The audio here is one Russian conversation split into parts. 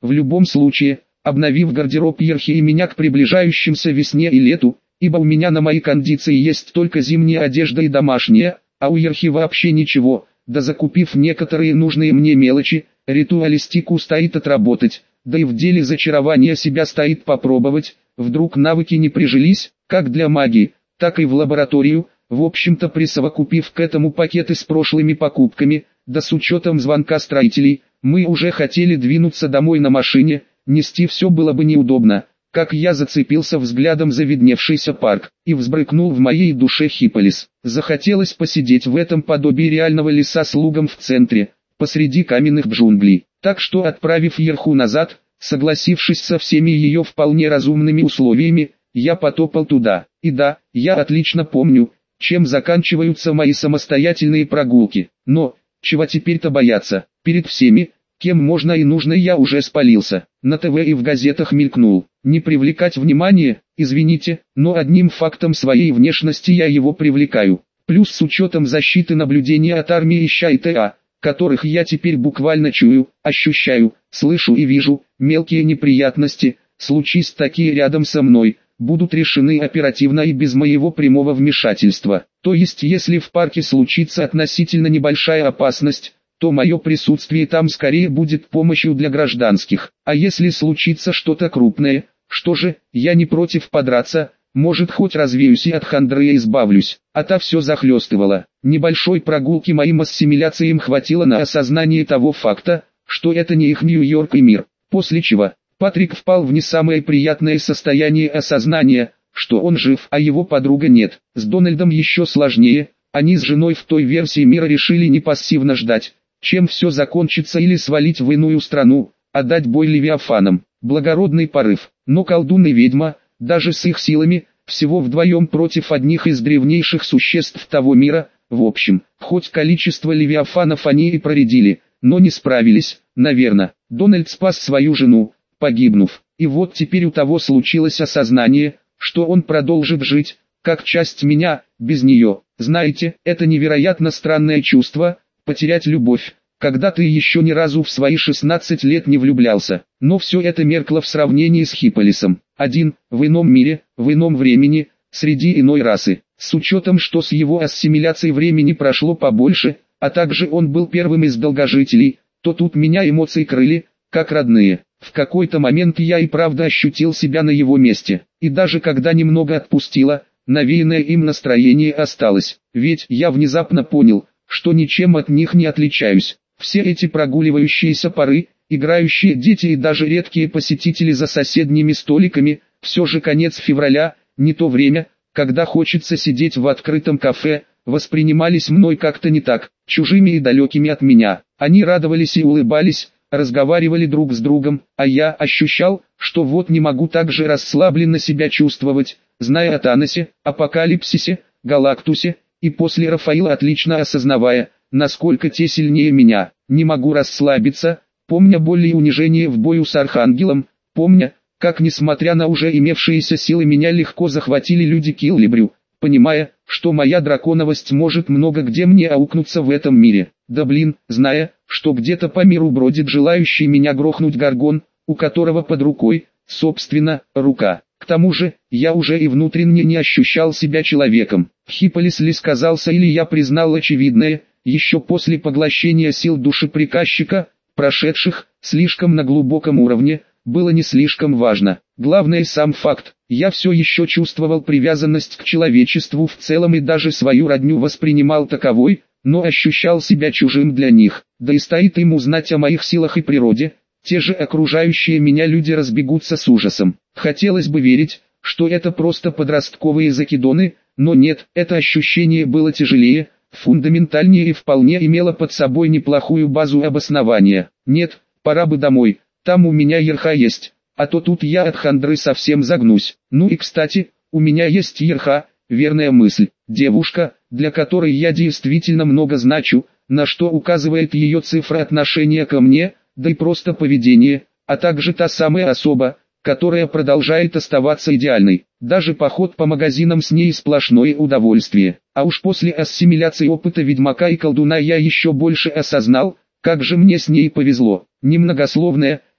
В любом случае, обновив гардероб Ерхи и меня к приближающимся весне и лету, ибо у меня на мои кондиции есть только зимняя одежда и домашняя, а у Ерхи вообще ничего, да закупив некоторые нужные мне мелочи, ритуалистику стоит отработать, да и в деле зачарования себя стоит попробовать, вдруг навыки не прижились, как для магии, так и в лабораторию, в общем-то присовокупив к этому пакеты с прошлыми покупками, да с учетом звонка строителей, мы уже хотели двинуться домой на машине, нести все было бы неудобно, как я зацепился взглядом за видневшийся парк, и взбрыкнул в моей душе Хиполис. Захотелось посидеть в этом подобии реального леса с лугом в центре, посреди каменных джунглей. Так что, отправив Ерху назад, согласившись со всеми ее вполне разумными условиями, я потопал туда. И да, я отлично помню, чем заканчиваются мои самостоятельные прогулки. Но, чего теперь-то бояться? Перед всеми, кем можно и нужно, я уже спалился. На ТВ и в газетах мелькнул. Не привлекать внимание, извините, но одним фактом своей внешности я его привлекаю. Плюс с учетом защиты наблюдения от армии ЩА и ТА, которых я теперь буквально чую, ощущаю, слышу и вижу, мелкие неприятности, случись такие рядом со мной, будут решены оперативно и без моего прямого вмешательства. То есть если в парке случится относительно небольшая опасность, то мое присутствие там скорее будет помощью для гражданских. А если случится что-то крупное, что же, я не против подраться, может хоть развеюсь и от хандры избавлюсь. А та все захлестывала. Небольшой прогулки моим ассимиляциям хватило на осознание того факта, что это не их Нью-Йорк и мир. После чего Патрик впал в не самое приятное состояние осознания, что он жив, а его подруга нет. С Дональдом еще сложнее, они с женой в той версии мира решили не пассивно ждать, чем все закончится, или свалить в иную страну, отдать бой левиафанам. Благородный порыв, но колдун и ведьма, даже с их силами, всего вдвоем против одних из древнейших существ того мира, в общем, хоть количество левиафанов они и проредили, но не справились, наверное. Дональд спас свою жену, погибнув, и вот теперь у того случилось осознание, что он продолжит жить, как часть меня, без нее. Знаете, это невероятно странное чувство, потерять любовь, когда ты еще ни разу в свои 16 лет не влюблялся. Но все это меркло в сравнении с Хиполисом. Один, в ином мире, в ином времени, среди иной расы. С учетом, что с его ассимиляцией времени прошло побольше, а также он был первым из долгожителей, то тут меня эмоции крыли, как родные. В какой-то момент я и правда ощутил себя на его месте. И даже когда немного отпустило, навеянное им настроение осталось. Ведь я внезапно понял, что ничем от них не отличаюсь. Все эти прогуливающиеся пары, играющие дети и даже редкие посетители за соседними столиками, все же конец февраля, не то время, когда хочется сидеть в открытом кафе, воспринимались мной как-то не так, чужими и далекими от меня. Они радовались и улыбались, разговаривали друг с другом, а я ощущал, что вот не могу так же расслабленно себя чувствовать, зная о Таносе, Апокалипсисе, Галактусе, и после Рафаила отлично осознавая, насколько те сильнее меня. Не могу расслабиться, помня боль и унижение в бою с Архангелом, помня, как несмотря на уже имевшиеся силы меня легко захватили люди Киллибрю, понимая, что моя драконовость может много где мне аукнуться в этом мире. Да блин, зная, что где-то по миру бродит желающий меня грохнуть горгон, у которого под рукой, собственно, рука. К тому же, я уже и внутренне не ощущал себя человеком. Хиполис ли сказался, или я признал очевидное, еще после поглощения сил души приказчика, прошедших, слишком на глубоком уровне, было не слишком важно. Главное сам факт, я все еще чувствовал привязанность к человечеству в целом и даже свою родню воспринимал таковой, но ощущал себя чужим для них. Да и стоит им узнать о моих силах и природе, те же окружающие меня люди разбегутся с ужасом. Хотелось бы верить, что это просто подростковые закидоны, но нет, это ощущение было тяжелее, фундаментальнее и вполне имело под собой неплохую базу обоснования. Нет, пора бы домой, там у меня Ерха есть, а то тут я от хандры совсем загнусь. Ну и кстати, у меня есть Ерха, верная мысль, девушка, для которой я действительно много значу, на что указывает ее цифра отношения ко мне, да и просто поведение, а также та самая особа, которая продолжает оставаться идеальной. Даже поход по магазинам с ней сплошное удовольствие. А уж после ассимиляции опыта ведьмака и колдуна я еще больше осознал, как же мне с ней повезло. Немногословная,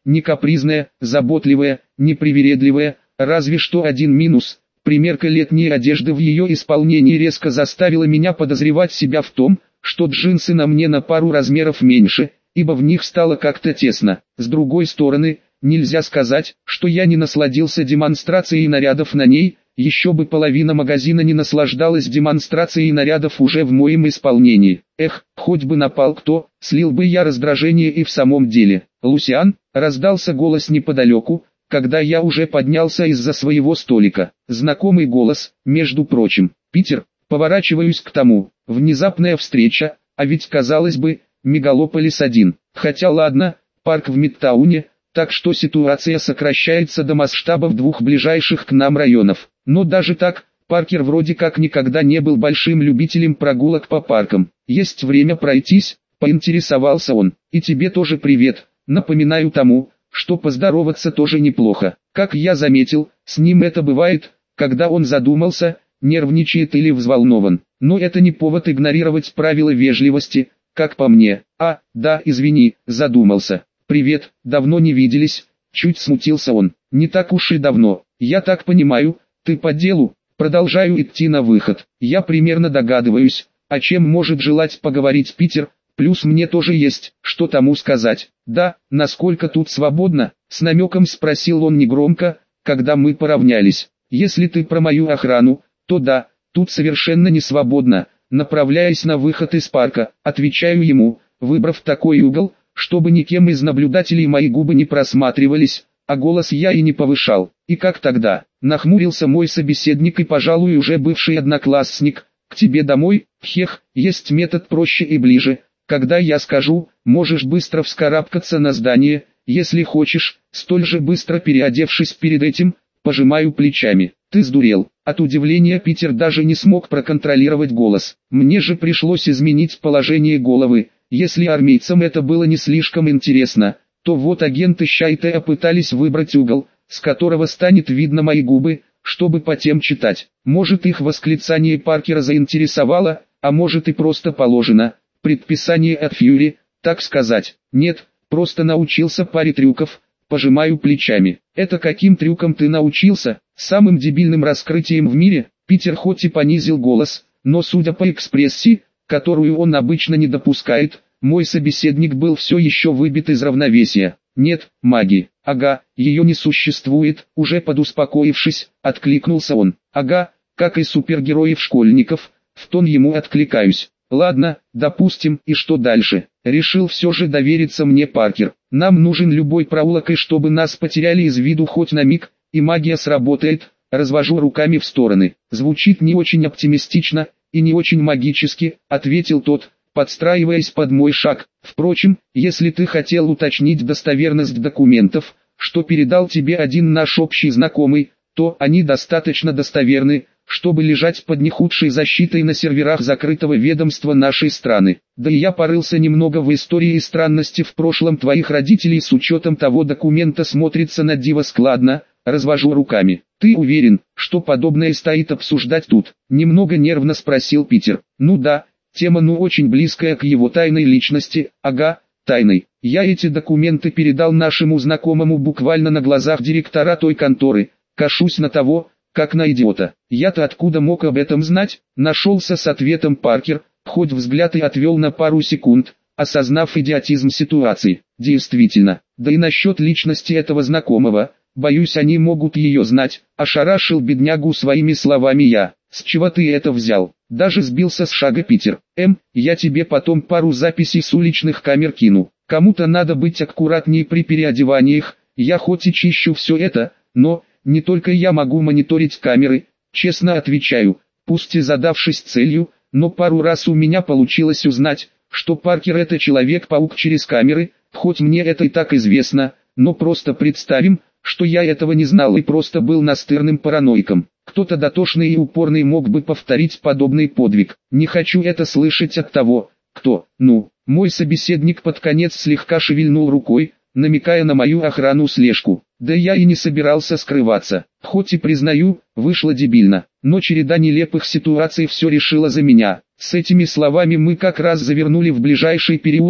не капризная, заботливая, не привередливая, разве что один минус. Примерка летней одежды в ее исполнении резко заставила меня подозревать себя в том, что джинсы на мне на пару размеров меньше, ибо в них стало как-то тесно. С другой стороны, нельзя сказать, что я не насладился демонстрацией нарядов на ней, еще бы половина магазина не наслаждалась демонстрацией нарядов уже в моем исполнении. Эх, хоть бы напал кто, слил бы я раздражение и в самом деле. «Лусиан», раздался голос неподалеку, когда я уже поднялся из-за своего столика. Знакомый голос, между прочим. «Питер», поворачиваюсь к тому. Внезапная встреча, а ведь казалось бы, Мегалополис-1. Хотя ладно, парк в Мидтауне, так что ситуация сокращается до масштабов двух ближайших к нам районов. Но даже так, Паркер вроде как никогда не был большим любителем прогулок по паркам. «Есть время пройтись?» – поинтересовался он. «И тебе тоже привет. Напоминаю тому, что поздороваться тоже неплохо. Как я заметил, с ним это бывает, когда он задумался, нервничает или взволнован. Но это не повод игнорировать правила вежливости, как по мне. А, да, извини, задумался. Привет, давно не виделись», – чуть смутился он. «Не так уж и давно. Я так понимаю, ты по делу?» Продолжаю идти на выход. Я примерно догадываюсь, о чем может желать поговорить Питер, плюс мне тоже есть, что тому сказать. «Да, насколько тут свободно?» — с намеком спросил он негромко, когда мы поравнялись. «Если ты про мою охрану, то да, тут совершенно не свободно», направляясь на выход из парка, отвечаю ему, выбрав такой угол, чтобы никем из наблюдателей мои губы не просматривались, а голос я и не повышал. «И как тогда?» — нахмурился мой собеседник и, пожалуй, уже бывший одноклассник. «К тебе домой? Хех, есть метод проще и ближе. Когда я скажу, можешь быстро вскарабкаться на здание, если хочешь, столь же быстро переодевшись перед этим». Пожимаю плечами. «Ты сдурел?» От удивления Питер даже не смог проконтролировать голос. Мне же пришлось изменить положение головы. Если армейцам это было не слишком интересно, то вот агенты Щайтея пытались выбрать угол, с которого станет видно мои губы, чтобы потом читать. Может, их восклицание Паркера заинтересовало, а может и просто положено. Предписание от Фьюри, так сказать. Нет, просто научился паре трюков. Пожимаю плечами. «Это каким трюком ты научился?» «Самым дебильным раскрытием в мире». Питер хоть и понизил голос, но судя по экспрессии, которую он обычно не допускает, мой собеседник был все еще выбит из равновесия. «Нет, магии». «Ага, ее не существует», уже подуспокоившись, откликнулся он. «Ага, как и супергероев-школьников», в тон ему откликаюсь. «Ладно, допустим, и что дальше?» Решил все же довериться мне Паркер. «Нам нужен любой проулок, и чтобы нас потеряли из виду хоть на миг, и магия сработает». Развожу руками в стороны. «Звучит не очень оптимистично и не очень магически», ответил тот, подстраиваясь под мой шаг. «Впрочем, если ты хотел уточнить достоверность документов, что передал тебе один наш общий знакомый, то они достаточно достоверны, чтобы лежать под не худшей защитой на серверах закрытого ведомства нашей страны. Да и я порылся немного в истории и странности в прошлом твоих родителей, с учетом того документа смотрится на диво складно». Развожу руками. «Ты уверен, что подобное стоит обсуждать тут?» Немного нервно спросил Питер. «Ну да, тема очень близкая к его тайной личности». «Ага, тайной. Я эти документы передал нашему знакомому буквально на глазах директора той конторы. Кашусь на того, как на идиота. Я-то откуда мог об этом знать?» Нашелся с ответом Паркер, хоть взгляд и отвел на пару секунд, осознав идиотизм ситуации. «Действительно, да и насчет личности этого знакомого, боюсь, они могут ее знать», ошарашил беднягу своими словами я. «С чего ты это взял?» Даже сбился с шага Питер. Я тебе потом пару записей с уличных камер кину. Кому-то надо быть аккуратнее при переодеваниях. Я хоть и чищу все это, но не только я могу мониторить камеры, честно отвечаю, пусть и задавшись целью, но пару раз у меня получилось узнать, что Паркер это Человек-паук через камеры, хоть мне это и так известно, но просто представим, что я этого не знал и просто был настырным параноиком. Кто-то дотошный и упорный мог бы повторить подобный подвиг. Не хочу это слышать от того, кто. Мой собеседник под конец слегка шевельнул рукой, намекая на мою охрану-слежку. Да я и не собирался скрываться. Хоть и признаю, вышло дебильно, но череда нелепых ситуаций все решила за меня. С этими словами мы как раз завернули в ближайший переулок,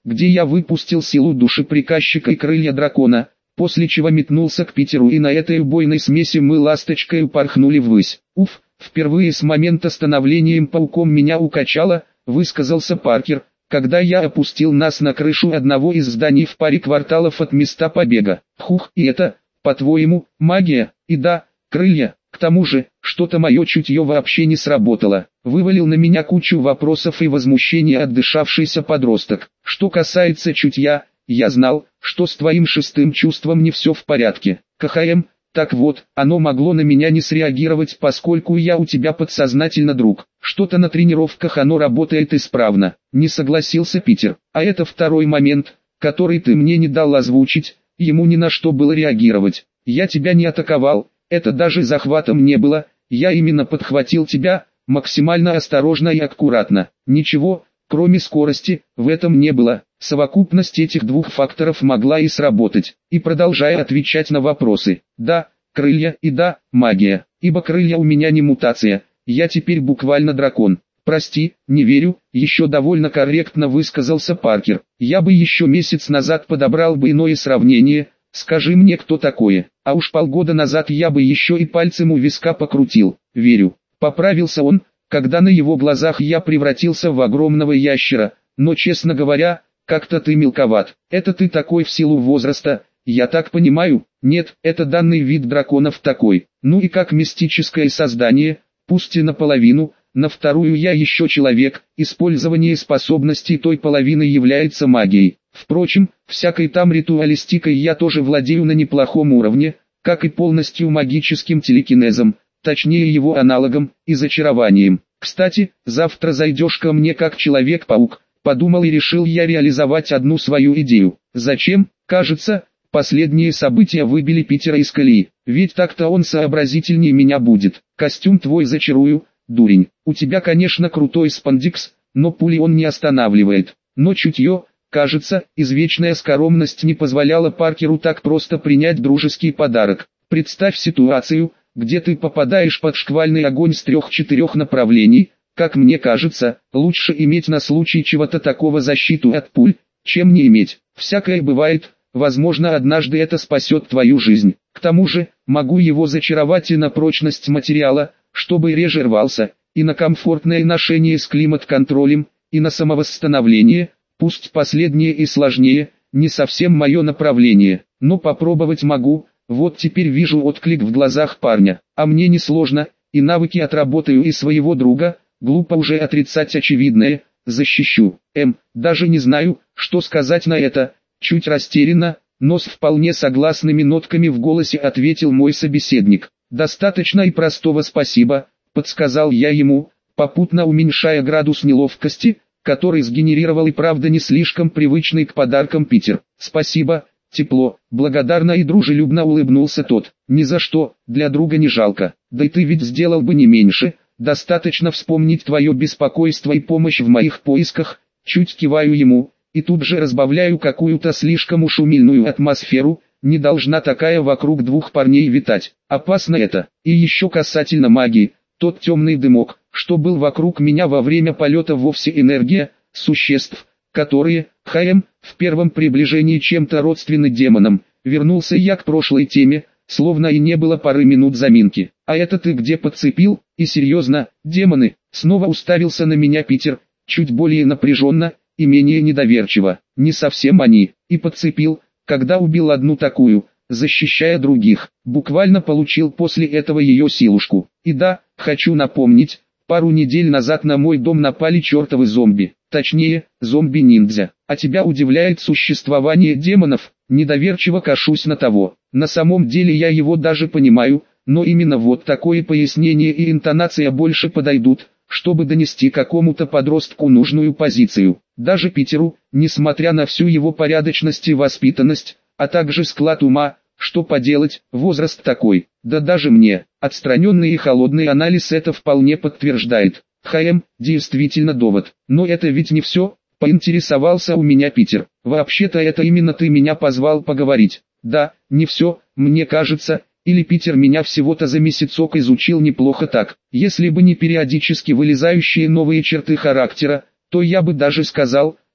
где я выпустил силу душеприказчика и крылья дракона, после чего метнулся к Питеру, и на этой убойной смеси мы ласточкой упорхнули ввысь. Уф, впервые с момента становления пауком меня укачало, высказался Паркер, когда я опустил нас на крышу одного из зданий в паре кварталов от места побега. Хух, и это, по-твоему, магия? И да, крылья. К тому же, что-то мое чутье вообще не сработало. Вывалил на меня кучу вопросов и возмущения отдышавшийся подросток. Что касается чутья, я знал, что с твоим шестым чувством не все в порядке. КХМ, так вот, оно могло на меня не среагировать, поскольку я у тебя подсознательно друг. Что-то на тренировках оно работает исправно. Не согласился Питер. А это второй момент, который ты мне не дал озвучить, ему ни на что было реагировать. Я тебя не атаковал. Это даже захватом не было, я именно подхватил тебя, максимально осторожно и аккуратно. Ничего, кроме скорости, в этом не было. Совокупность этих двух факторов могла и сработать. И продолжая отвечать на вопросы. Да, крылья, и да, магия. Ибо крылья у меня не мутация, я теперь буквально дракон. Прости, не верю, еще довольно корректно высказался Паркер. Я бы еще месяц назад подобрал бы иное сравнение. Скажи мне, кто такое, а уж полгода назад я бы еще и пальцем у виска покрутил. Верю, поправился он, когда на его глазах я превратился в огромного ящера, но, честно говоря, как-то ты мелковат. Это ты такой в силу возраста, я так понимаю? Нет, это данный вид драконов такой. Ну и как мистическое создание, пусть и наполовину, на вторую я еще человек, использование способностей той половины является магией. Впрочем, всякой там ритуалистикой я тоже владею на неплохом уровне, как и полностью магическим телекинезом, точнее его аналогом, и зачарованием. Кстати, завтра зайдешь ко мне как Человек-паук, подумал и решил я реализовать одну свою идею. Зачем? Кажется, последние события выбили Питера из колеи, ведь так-то он сообразительнее меня будет. Костюм твой зачарую, дурень. У тебя, конечно, крутой спандикс, но пули он не останавливает. Но чутье, кажется, извечная скоромность не позволяла Паркеру так просто принять дружеский подарок. Представь ситуацию, где ты попадаешь под шквальный огонь с 3-4 направлений. Как мне кажется, лучше иметь на случай чего-то такого защиту от пуль, чем не иметь. Всякое бывает, возможно, однажды это спасет твою жизнь. К тому же, могу его зачаровать и на прочность материала, чтобы реже рвался, и на комфортное ношение с климат-контролем, и на самовосстановление, пусть последнее и сложнее, не совсем мое направление, но попробовать могу. Вот теперь вижу отклик в глазах парня, а мне не сложно, и навыки отработаю и своего друга, глупо уже отрицать очевидное, защищу. Даже не знаю, что сказать на это, чуть растерянно, но с вполне согласными нотками в голосе ответил мой собеседник. «Достаточно и простого спасибо», — подсказал я ему, попутно уменьшая градус неловкости, который сгенерировал и правда не слишком привычный к подаркам Питер. «Спасибо», тепло, благодарно и дружелюбно улыбнулся тот. «Ни за что, для друга не жалко, да и ты ведь сделал бы не меньше, достаточно вспомнить твое беспокойство и помощь в моих поисках». Чуть киваю ему, и тут же разбавляю какую-то слишком уж умильную атмосферу. Не должна такая вокруг двух парней витать. Опасно это. И еще касательно магии. Тот темный дымок, что был вокруг меня во время полета, вовсе энергия существ, которые, в первом приближении чем-то родственны демонам. Вернулся я к прошлой теме, словно и не было пары минут заминки. А это ты где подцепил? И серьезно, демоны? Снова уставился на меня Питер, чуть более напряженно и менее недоверчиво. Не совсем они. И подцепил, когда убил одну такую, защищая других, буквально получил после этого ее силушку. И да, хочу напомнить, пару недель назад на мой дом напали чертовы зомби, точнее, зомби-ниндзя. А тебя удивляет существование демонов? Недоверчиво кашусь на того. На самом деле я его даже понимаю, но именно вот такое пояснение и интонация больше подойдут, чтобы донести какому-то подростку нужную позицию. Даже Питеру, несмотря на всю его порядочность и воспитанность, а также склад ума, что поделать, возраст такой. Да даже мне, отстраненный и холодный анализ это вполне подтверждает. Действительно довод. Но это ведь не все, поинтересовался у меня Питер. Вообще-то это именно ты меня позвал поговорить. Да, не все, мне кажется. Или Питер меня всего-то за месяцок изучил неплохо так. Если бы не периодически вылезающие новые черты характера, то я бы даже сказал,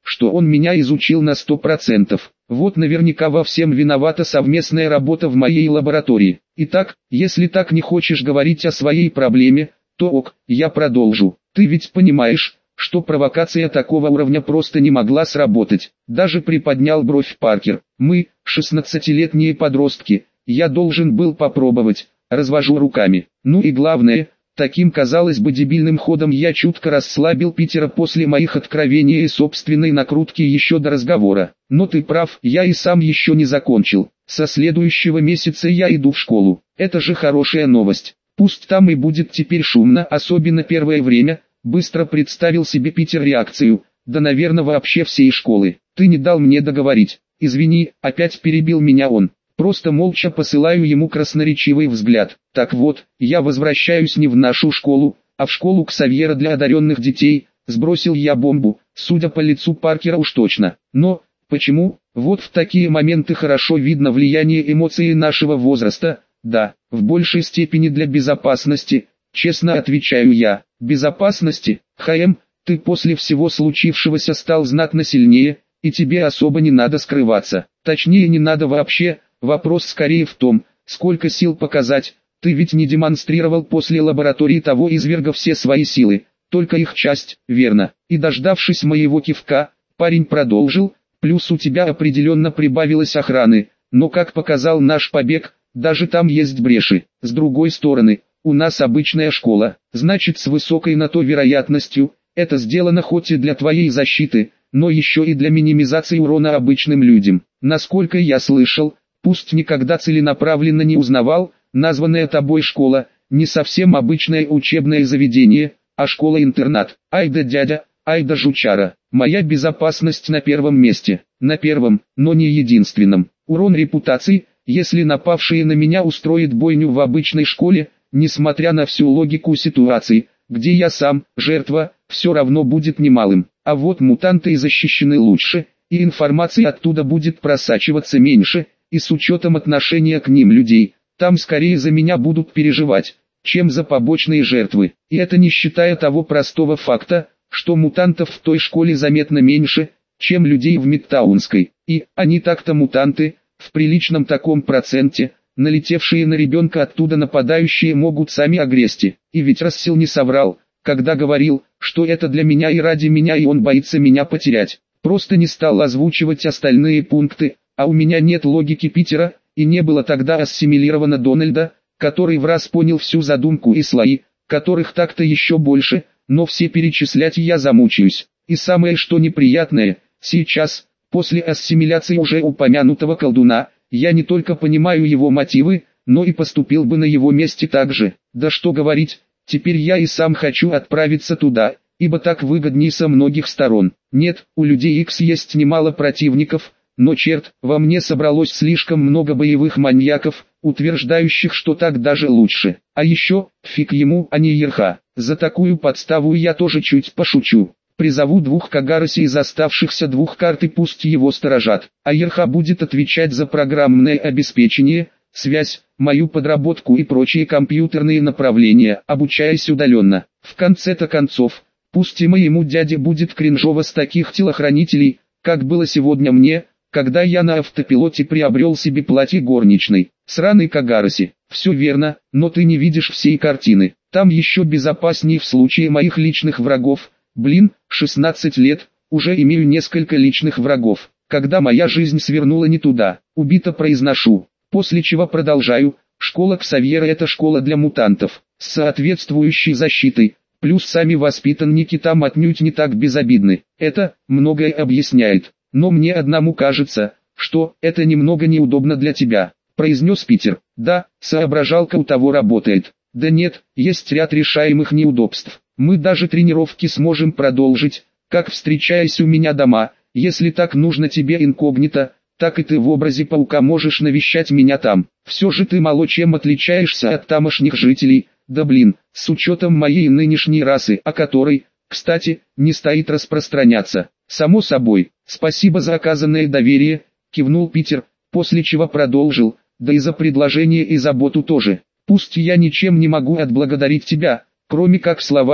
что он меня изучил на 100%. Вот наверняка во всем виновата совместная работа в моей лаборатории. Итак, если так не хочешь говорить о своей проблеме, то ок, я продолжу. Ты ведь понимаешь, что провокация такого уровня просто не могла сработать. Даже приподнял бровь Паркер. Мы, 16-летние подростки, я должен был попробовать. Развожу руками. Ну и главное, таким, казалось бы, дебильным ходом я чутко расслабил Питера после моих откровений и собственной накрутки еще до разговора. Но ты прав, я и сам еще не закончил. Со следующего месяца я иду в школу. Это же хорошая новость. Пусть там и будет теперь шумно, особенно первое время. Быстро представил себе Питер реакцию. Да, наверное, вообще всей школы. Ты не дал мне договорить. Извини, опять перебил меня он. Просто молча посылаю ему красноречивый взгляд. Так вот, я возвращаюсь не в нашу школу, а в школу Ксавьера для одаренных детей. Сбросил я бомбу, судя по лицу Паркера уж точно. Но, почему? Вот в такие моменты хорошо видно влияние эмоций нашего возраста. Да, в большей степени для безопасности, честно отвечаю я. Безопасности? Ты после всего случившегося стал знатно сильнее, и тебе особо не надо скрываться. Точнее, не надо вообще. Вопрос скорее в том, сколько сил показать. Ты ведь не демонстрировал после лаборатории того изверга все свои силы, только их часть, верно? И дождавшись моего кивка, парень продолжил, плюс у тебя определенно прибавилось охраны, но как показал наш побег, даже там есть бреши. С другой стороны, у нас обычная школа, значит с высокой на то вероятностью, это сделано хоть и для твоей защиты, но еще и для минимизации урона обычным людям. Насколько я слышал, пусть никогда целенаправленно не узнавал, названная тобой школа, не совсем обычное учебное заведение, а школа-интернат. Ай да дядя, ай да жучара, моя безопасность на первом месте. На первом, но не единственном. Урон репутации, если напавшие на меня устроят бойню в обычной школе, несмотря на всю логику ситуации, где я сам, жертва, все равно будет немалым. А вот мутанты и защищены лучше, и информации оттуда будет просачиваться меньше, и с учетом отношения к ним людей, там скорее за меня будут переживать, чем за побочные жертвы. И это не считая того простого факта, что мутантов в той школе заметно меньше, чем людей в Мидтаунской. И, они так-то мутанты, в приличном таком проценте, налетевшие на ребенка оттуда нападающие могут сами огрести. И ведь Рассел не соврал, когда говорил, что это для меня и ради меня, и он боится меня потерять. Просто не стал озвучивать остальные пункты, а у меня нет логики Питера, и не было тогда ассимилировано Дональда, который враз понял всю задумку и слои, которых так-то еще больше, но все перечислять я замучаюсь. И самое что неприятное, сейчас, после ассимиляции уже упомянутого колдуна, я не только понимаю его мотивы, но и поступил бы на его месте так же. Да что говорить, теперь я и сам хочу отправиться туда, ибо так выгоднее со многих сторон. Нет, у людей X есть немало противников, но черт, во мне собралось слишком много боевых маньяков, утверждающих, что так даже лучше. А еще, фиг ему, а не Ерха. За такую подставу я тоже чуть пошучу. Призову 2 Кагароси из оставшихся 2 карт и пусть его сторожат. А Ерха будет отвечать за программное обеспечение, связь, мою подработку и прочие компьютерные направления, обучаясь удаленно. В конце-то концов, пусть и моему дяде будет кринжово с таких телохранителей, как было сегодня мне, когда я на автопилоте приобрел себе платье горничной. Сраный Кагароси, все верно, но ты не видишь всей картины. Там еще безопаснее в случае моих личных врагов. Блин, 16 лет, уже имею несколько личных врагов. Когда моя жизнь свернула не туда, убито произношу. После чего продолжаю, школа Ксавьера это школа для мутантов, с соответствующей защитой, плюс сами воспитанники там отнюдь не так безобидны. Это многое объясняет, но мне одному кажется, что это немного неудобно для тебя, произнес Питер. Да, соображалка у того работает. Да нет, есть ряд решаемых неудобств. Мы даже тренировки сможем продолжить, как встречаясь у меня дома, если так нужно тебе инкогнито, так и ты в образе паука можешь навещать меня там. Все же ты мало чем отличаешься от тамошних жителей, да блин, с учетом моей нынешней расы, о которой, кстати, не стоит распространяться. Само собой, спасибо за оказанное доверие, кивнул Питер, после чего продолжил, да и за предложение и заботу тоже. Пусть я ничем не могу отблагодарить тебя, кроме как словами,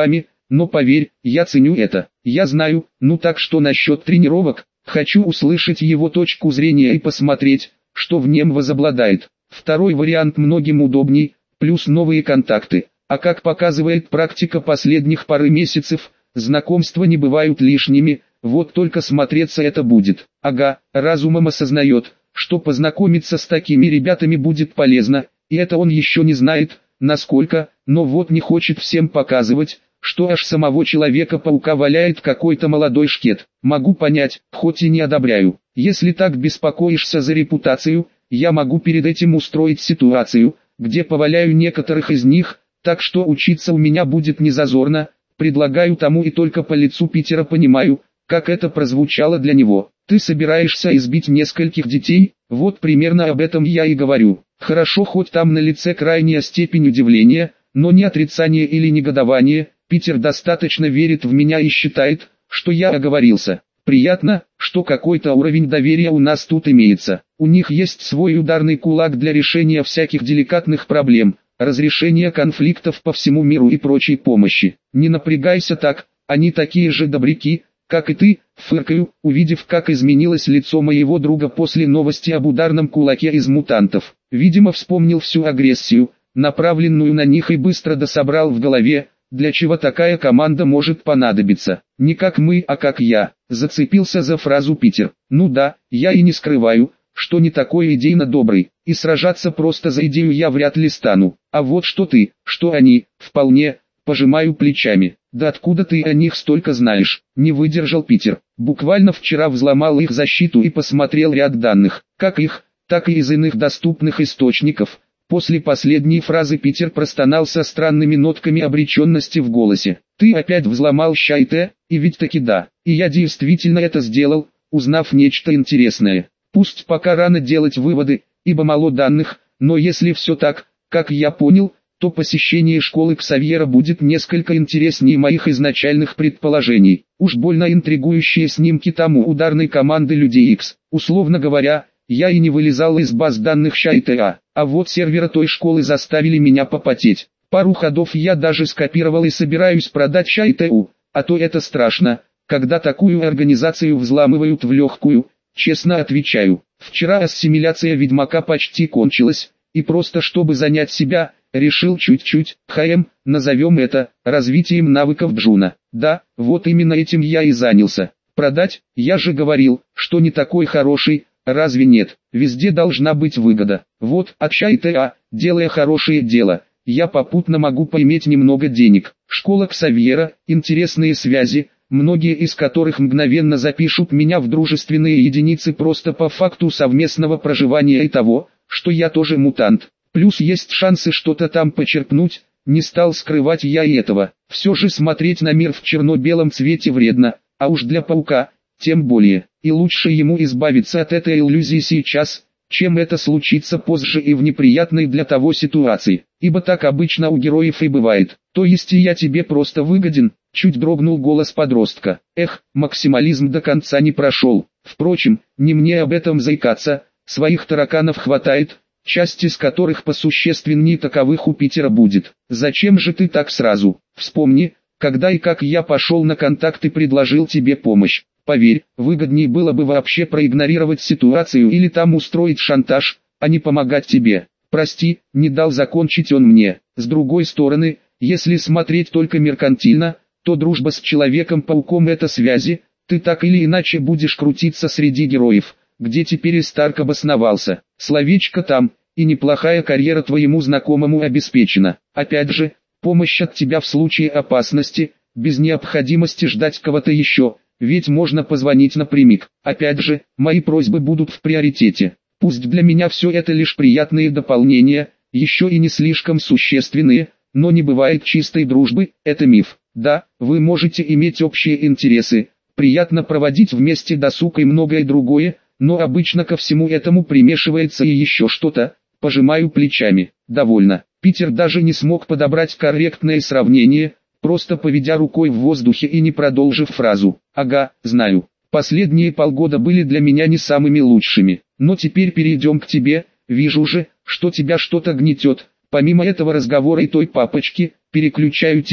но поверь, я ценю это. Я знаю, ну так что насчет тренировок? Хочу услышать его точку зрения и посмотреть, что в нем возобладает. Второй вариант многим удобней, плюс новые контакты. А как показывает практика последних пары месяцев, знакомства не бывают лишними, вот только смотреться это будет. Ага, разумом осознает, что познакомиться с такими ребятами будет полезно, и это он еще не знает, насколько, но вот не хочет всем показывать, что аж самого Человека-паука валяет какой-то молодой шкет. Могу понять, хоть и не одобряю. Если так беспокоишься за репутацию, я могу перед этим устроить ситуацию, где поваляю некоторых из них, так что учиться у меня будет не зазорно. Предлагаю тому и только по лицу Питера понимаю, как это прозвучало для него. Ты собираешься избить нескольких детей? Вот примерно об этом я и говорю. Хорошо, хоть там на лице крайняя степень удивления, но не отрицание или негодование. Питер достаточно верит в меня и считает, что я оговорился. Приятно, что какой-то уровень доверия у нас тут имеется. У них есть свой ударный кулак для решения всяких деликатных проблем, разрешения конфликтов по всему миру и прочей помощи. Не напрягайся так, они такие же добряки, как и ты, фыркаю, увидев, как изменилось лицо моего друга после новости об ударном кулаке из мутантов. Видимо, вспомнил всю агрессию, направленную на них, и быстро дособрал в голове, для чего такая команда может понадобиться. Не как мы, а как я. Зацепился за фразу Питер. Ну да, я и не скрываю, что не такой идейно добрый, и сражаться просто за идею я вряд ли стану. А вот что ты, что они, вполне, пожимаю плечами. Да откуда ты о них столько знаешь? Не выдержал Питер. Буквально вчера взломал их защиту и посмотрел ряд данных, как их, так и из иных доступных источников. После последней фразы Питер простонал со странными нотками обреченности в голосе. Ты опять взломал Щайте, и ведь таки да. И я действительно это сделал, узнав нечто интересное. Пусть пока рано делать выводы, ибо мало данных, но если все так, как я понял, то посещение школы Ксавьера будет несколько интереснее моих изначальных предположений. Уж больно интригующие снимки там у ударной команды Людей Икс. Условно говоря, я и не вылезал из баз данных Щайте, а вот сервера той школы заставили меня попотеть. Пару ходов я даже скопировал и собираюсь продать Щайте, а то это страшно, когда такую организацию взламывают в легкую, честно отвечаю. Вчера ассимиляция Ведьмака почти кончилась, и просто чтобы занять себя, решил чуть-чуть, назовем это, развитием навыков Джуна. Да, вот именно этим я и занялся. Продать, я же говорил, что не такой хороший. Разве нет? Везде должна быть выгода. Вот, от Щайте, делая хорошее дело, я попутно могу поиметь немного денег. Школа Ксавьера, интересные связи, многие из которых мгновенно запишут меня в дружественные единицы просто по факту совместного проживания и того, что я тоже мутант. Плюс есть шансы что-то там почерпнуть, не стал скрывать я и этого. Все же смотреть на мир в черно-белом цвете вредно, а уж для паука, тем более. И лучше ему избавиться от этой иллюзии сейчас, чем это случится позже и в неприятной для того ситуации. Ибо так обычно у героев и бывает. То есть и я тебе просто выгоден, чуть дрогнул голос подростка. Эх, максимализм до конца не прошел. Впрочем, не мне об этом заикаться, своих тараканов хватает, часть из которых посущественнее таковых у Питера будет. Зачем же ты так сразу? Вспомни, когда и как я пошел на контакт и предложил тебе помощь. Поверь, выгоднее было бы вообще проигнорировать ситуацию или там устроить шантаж, а не помогать тебе. Прости, не дал закончить он мне. С другой стороны, если смотреть только меркантильно, то дружба с Человеком-пауком — это связи, ты так или иначе будешь крутиться среди героев, где теперь и Старк обосновался. Словечко там, и неплохая карьера твоему знакомому обеспечена. Опять же, помощь от тебя в случае опасности, без необходимости ждать кого-то еще. Ведь можно позвонить напрямик. Опять же, мои просьбы будут в приоритете. Пусть для меня все это лишь приятные дополнения, еще и не слишком существенные, но не бывает чистой дружбы, это миф. Да, вы можете иметь общие интересы, приятно проводить вместе досуг и многое другое, но обычно ко всему этому примешивается и еще что-то. Пожимаю плечами. Довольно. Питер даже не смог подобрать корректное сравнение, просто поведя рукой в воздухе и не продолжив фразу. Ага, знаю. Последние полгода были для меня не самыми лучшими. Но теперь перейдем к тебе, вижу же, что тебя что-то гнетет. Помимо этого разговора и той папочки, переключаю тему,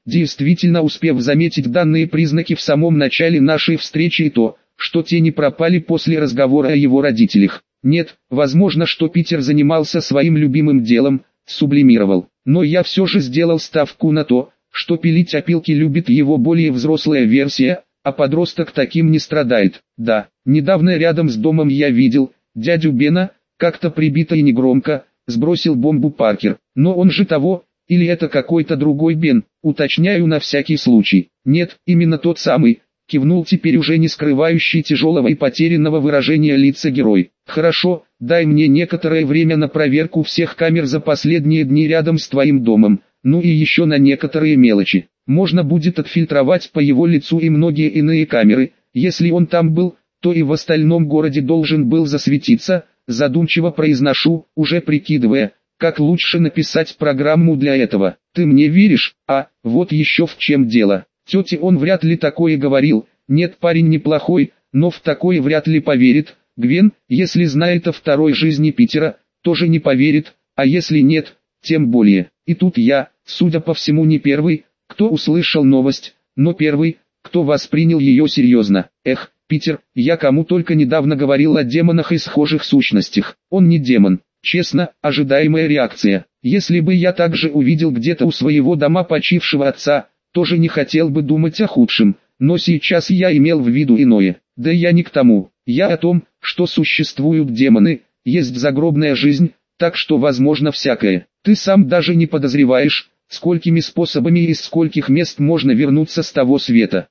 действительно успев заметить данные признаки в самом начале нашей встречи и то, что те не пропали после разговора о его родителях. Нет, возможно, что Питер занимался своим любимым делом, сублимировал. Но я все же сделал ставку на то, что пилить опилки любит его более взрослая версия, а подросток таким не страдает. Да, недавно рядом с домом я видел дядю Бена, как-то прибито и негромко, сбросил бомбу Паркер. Но он же того, или это какой-то другой Бен, уточняю на всякий случай. Нет, именно тот самый, кивнул теперь уже не скрывающий тяжелого и потерянного выражения лица герой. Хорошо, дай мне некоторое время на проверку всех камер за последние дни рядом с твоим домом, ну и еще на некоторые мелочи. Можно будет отфильтровать по его лицу и многие иные камеры, если он там был, то и в остальном городе должен был засветиться, задумчиво произношу, уже прикидывая, как лучше написать программу для этого. Ты мне веришь? А, вот еще в чем дело. Тете он вряд ли такое говорил, нет, парень неплохой, но в такое вряд ли поверит. Гвен, если знает о второй жизни Питера, тоже не поверит, а если нет, тем более. И тут я, судя по всему не первый, кто услышал новость, но первый, кто воспринял ее серьезно. Эх, Питер, я кому только недавно говорил о демонах и схожих сущностях. Он не демон. Честно, ожидаемая реакция. Если бы я также увидел где-то у своего дома почившего отца, тоже не хотел бы думать о худшем, но сейчас я имел в виду иное. Да я не к тому. Я о том, что существуют демоны, есть загробная жизнь, так что возможно всякое. Ты сам даже не подозреваешь, сколькими способами и из скольких мест можно вернуться с того света.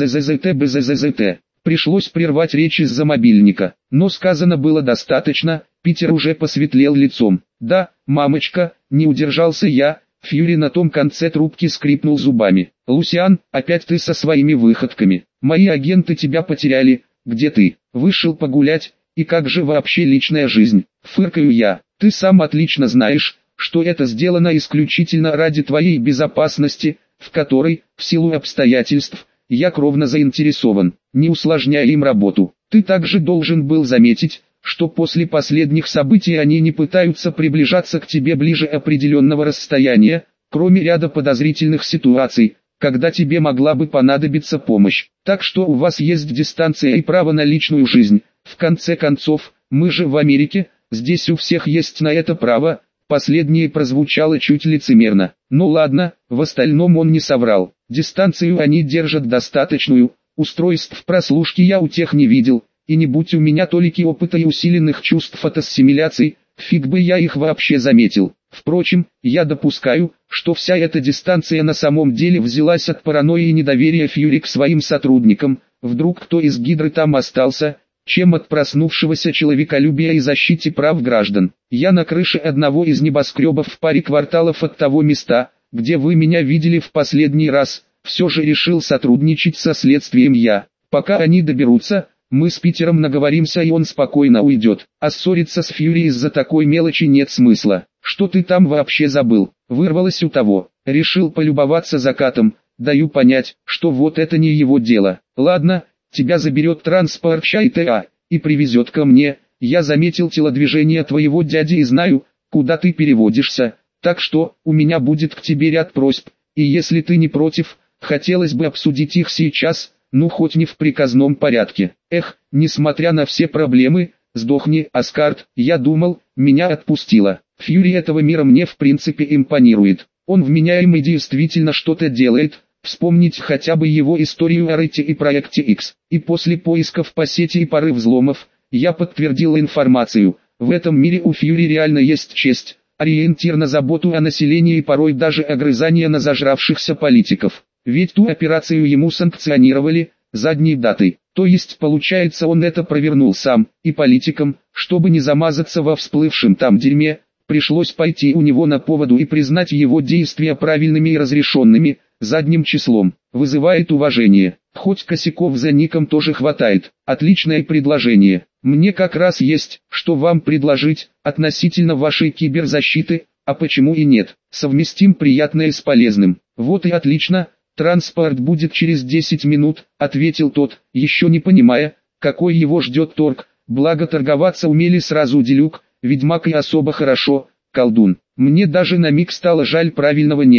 БЗЗЗТ. Пришлось прервать речь из-за мобильника, но сказано было достаточно, Питер уже посветлел лицом. Да, мамочка, не удержался я, Фьюри на том конце трубки скрипнул зубами. Лусиан, опять ты со своими выходками. Мои агенты тебя потеряли, где ты? Вышел погулять, и как же вообще личная жизнь? Фыркаю я, ты сам отлично знаешь, что это сделано исключительно ради твоей безопасности, в которой, в силу обстоятельств, я кровно заинтересован, не усложняя им работу. Ты также должен был заметить, что после последних событий они не пытаются приближаться к тебе ближе определенного расстояния, кроме ряда подозрительных ситуаций, когда тебе могла бы понадобиться помощь. Так что у вас есть дистанция и право на личную жизнь. В конце концов, мы же в Америке, здесь у всех есть на это право. Последнее прозвучало чуть лицемерно. Ну ладно, в остальном он не соврал. Дистанцию они держат достаточную, устройств прослушки я у тех не видел, и не будь у меня толики опыта и усиленных чувств от ассимиляции, фиг бы я их вообще заметил. Впрочем, я допускаю, что вся эта дистанция на самом деле взялась от паранойи и недоверия Фьюри к своим сотрудникам, вдруг кто из Гидры там остался, чем от проснувшегося человеколюбия и защиты прав граждан. Я на крыше одного из небоскребов в паре кварталов от того места, где вы меня видели в последний раз, все же решил сотрудничать со следствием я. Пока они доберутся, мы с Питером наговоримся и он спокойно уйдет. А ссориться с Фьюри из-за такой мелочи нет смысла. Что ты там вообще забыл? Вырвалось у того. Решил полюбоваться закатом. Даю понять, что вот это не его дело. Ладно, тебя заберет транспорт ЧАИТА и привезет ко мне. Я заметил телодвижение твоего дяди и знаю, куда ты переводишься. Так что, у меня будет к тебе ряд просьб. И если ты не против, хотелось бы обсудить их сейчас. Ну хоть не в приказном порядке. Эх, несмотря на все проблемы, сдохни, Аскард, я думал, меня отпустило. Фьюри этого мира мне в принципе импонирует. Он вменяемый и действительно что-то делает. Вспомнить хотя бы его историю о Рете и проекте X. И после поисков по сети и пары взломов, я подтвердил информацию. В этом мире у Фьюри реально есть честь, ориентир на заботу о населении и порой даже огрызание на зажравшихся политиков. Ведь ту операцию ему санкционировали, задней датой. То есть получается он это провернул сам, и политикам, чтобы не замазаться во всплывшем там дерьме, пришлось пойти у него на поводу и признать его действия правильными и разрешенными, задним числом. Вызывает уважение. Хоть косяков за ником тоже хватает. Отличное предложение. Мне как раз есть, что вам предложить, относительно вашей киберзащиты, а почему и нет. Совместим приятное с полезным. Вот и отлично. «Транспорт будет через 10 минут», — ответил тот, еще не понимая, какой его ждет торг, благо торговаться умели сразу Делюк, ведьмак и особо хорошо, колдун. Мне даже на миг стало жаль правильного негра,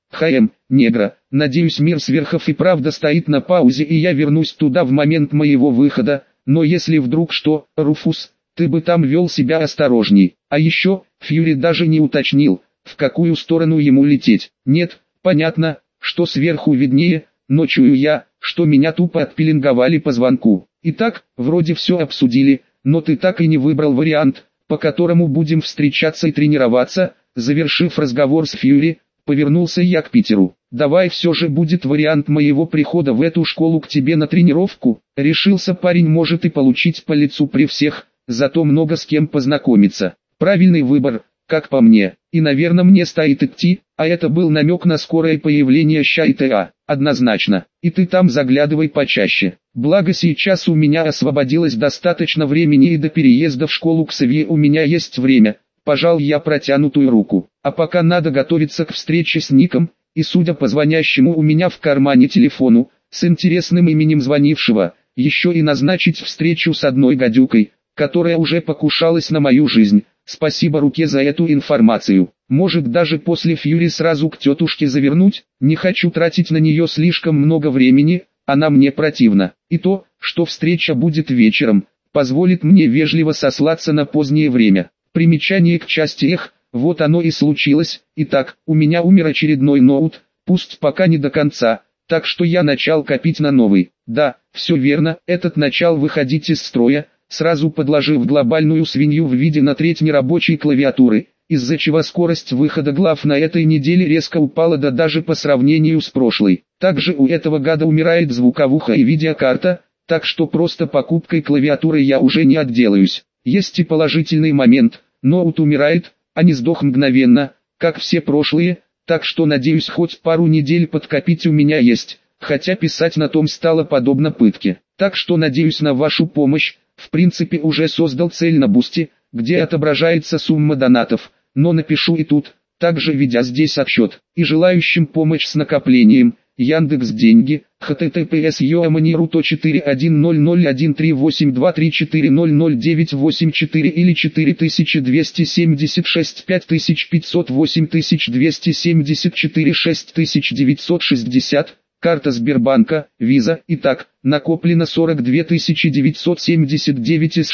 негра, надеюсь мир сверхов и правда стоит на паузе и я вернусь туда в момент моего выхода, но если вдруг что, Руфус, ты бы там вел себя осторожней. А еще, Фьюри даже не уточнил, в какую сторону ему лететь. Нет, понятно, что сверху виднее, но чую я, что меня тупо отпеленговали по звонку. Итак, вроде все обсудили, но ты так и не выбрал вариант, по которому будем встречаться и тренироваться. Завершив разговор с Фьюри, повернулся я к Питеру. Давай все же будет вариант моего прихода в эту школу к тебе на тренировку. Решился парень, может и получить по лицу при всех, зато много с кем познакомиться. Правильный выбор, как по мне, и наверное мне стоит идти, а это был намек на скорое появление Ща-ИТА, однозначно, и ты там заглядывай почаще. Благо сейчас у меня освободилось достаточно времени и до переезда в школу к Савье у меня есть время, пожал я протянутую руку, а пока надо готовиться к встрече с Ником, и судя по звонящему у меня в кармане телефону, с интересным именем звонившего, еще и назначить встречу с одной гадюкой, которая уже покушалась на мою жизнь. Спасибо руке за эту информацию. Может даже после Фьюри сразу к тетушке завернуть, не хочу тратить на нее слишком много времени, она мне противна. И то, что встреча будет вечером, позволит мне вежливо сослаться на позднее время. Примечание к части «Эх», вот оно и случилось. Итак, у меня умер очередной ноут, пусть пока не до конца, так что я начал копить на новый. Да, все верно, этот начал выходить из строя, сразу подложив глобальную свинью в виде на треть нерабочей клавиатуры, из-за чего скорость выхода глав на этой неделе резко упала даже по сравнению с прошлой. Также у этого гада умирает звуковуха и видеокарта, так что просто покупкой клавиатуры я уже не отделаюсь. Есть и положительный момент, ноут умирает, а не сдох мгновенно, как все прошлые, так что надеюсь хоть пару недель подкопить у меня есть, хотя писать на том стало подобно пытке. Так что надеюсь на вашу помощь. В принципе уже создал цель на Бусти, где отображается сумма донатов, но напишу и тут, также ведя здесь отсчет, и желающим помощь с накоплением, Яндекс деньги, https://yoamaniru.4101138234000984 или 4276 5500 8274 6960, карта Сбербанка, Виза. Итак, накоплено 42 979 из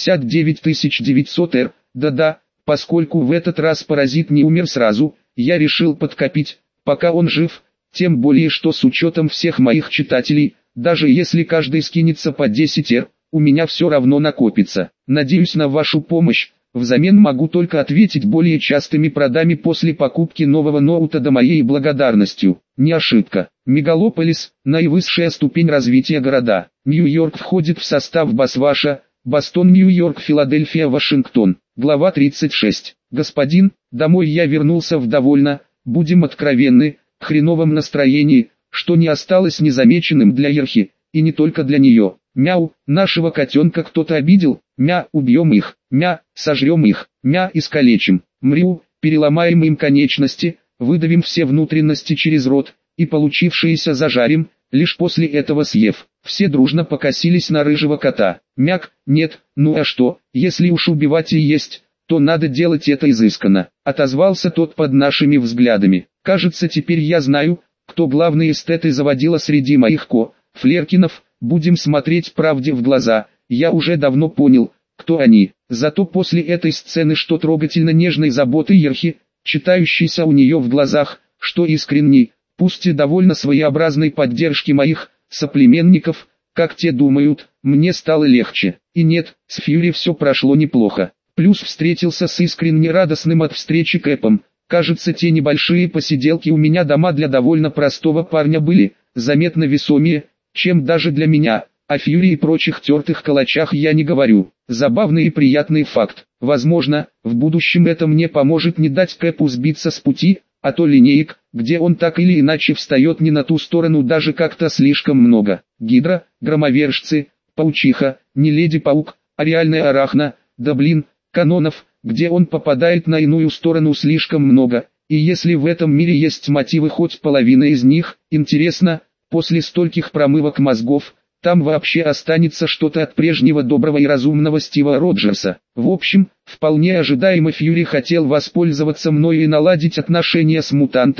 69 900 Р. Да-да, поскольку в этот раз паразит не умер сразу, я решил подкопить, пока он жив, тем более что с учетом всех моих читателей, даже если каждый скинется по 10 Р, у меня все равно накопится. Надеюсь на вашу помощь. Взамен могу только ответить более частыми продами после покупки нового ноута до моей благодарностью. Не ошибка. Мегалополис – наивысшая ступень развития города. Нью-Йорк входит в состав Басваша, Бостон, Нью-Йорк, Филадельфия, Вашингтон. Глава 36. Господин, домой я вернулся в довольно, будем откровенны, хреновом настроении, что не осталось незамеченным для Ерхи, и не только для нее. Мяу, нашего котенка кто-то обидел, мя, убьем их, мя, сожрем их, мя, искалечим, мрю, переломаем им конечности, выдавим все внутренности через рот, и получившиеся зажарим, лишь после этого съев. Все дружно покосились на рыжего кота. Мяк, нет, ну а что, если уж убивать и есть, то надо делать это изысканно, отозвался тот под нашими взглядами. Кажется, теперь я знаю, кто главный эстет и заводила среди моих флеркинов. Будем смотреть правде в глаза, я уже давно понял, кто они. Зато после этой сцены, что трогательно нежной заботы Ерхи, читающейся у нее в глазах, что искренней, пусть и довольно своеобразной поддержки моих соплеменников, как те думают, мне стало легче. И нет, с Фьюри все прошло неплохо. Плюс встретился с искренне радостным от встречи Кэпом. Кажется, те небольшие посиделки у меня дома для довольно простого парня были заметно весомее, чем даже для меня. О Фьюри и прочих тертых калачах я не говорю. Забавный и приятный факт. Возможно, в будущем это мне поможет не дать Кэпу сбиться с пути, а то линеек, где он так или иначе встает не на ту сторону, даже как-то слишком много. Гидра, громовержцы, паучиха, не леди-паук, а реальная арахна, да блин, канонов, где он попадает на иную сторону слишком много. И если в этом мире есть мотивы хоть половина из них, интересно, после стольких промывок мозгов, там вообще останется что-то от прежнего доброго и разумного Стива Роджерса. В общем, вполне ожидаемо Фьюри хотел воспользоваться мною и наладить отношения с мутантами,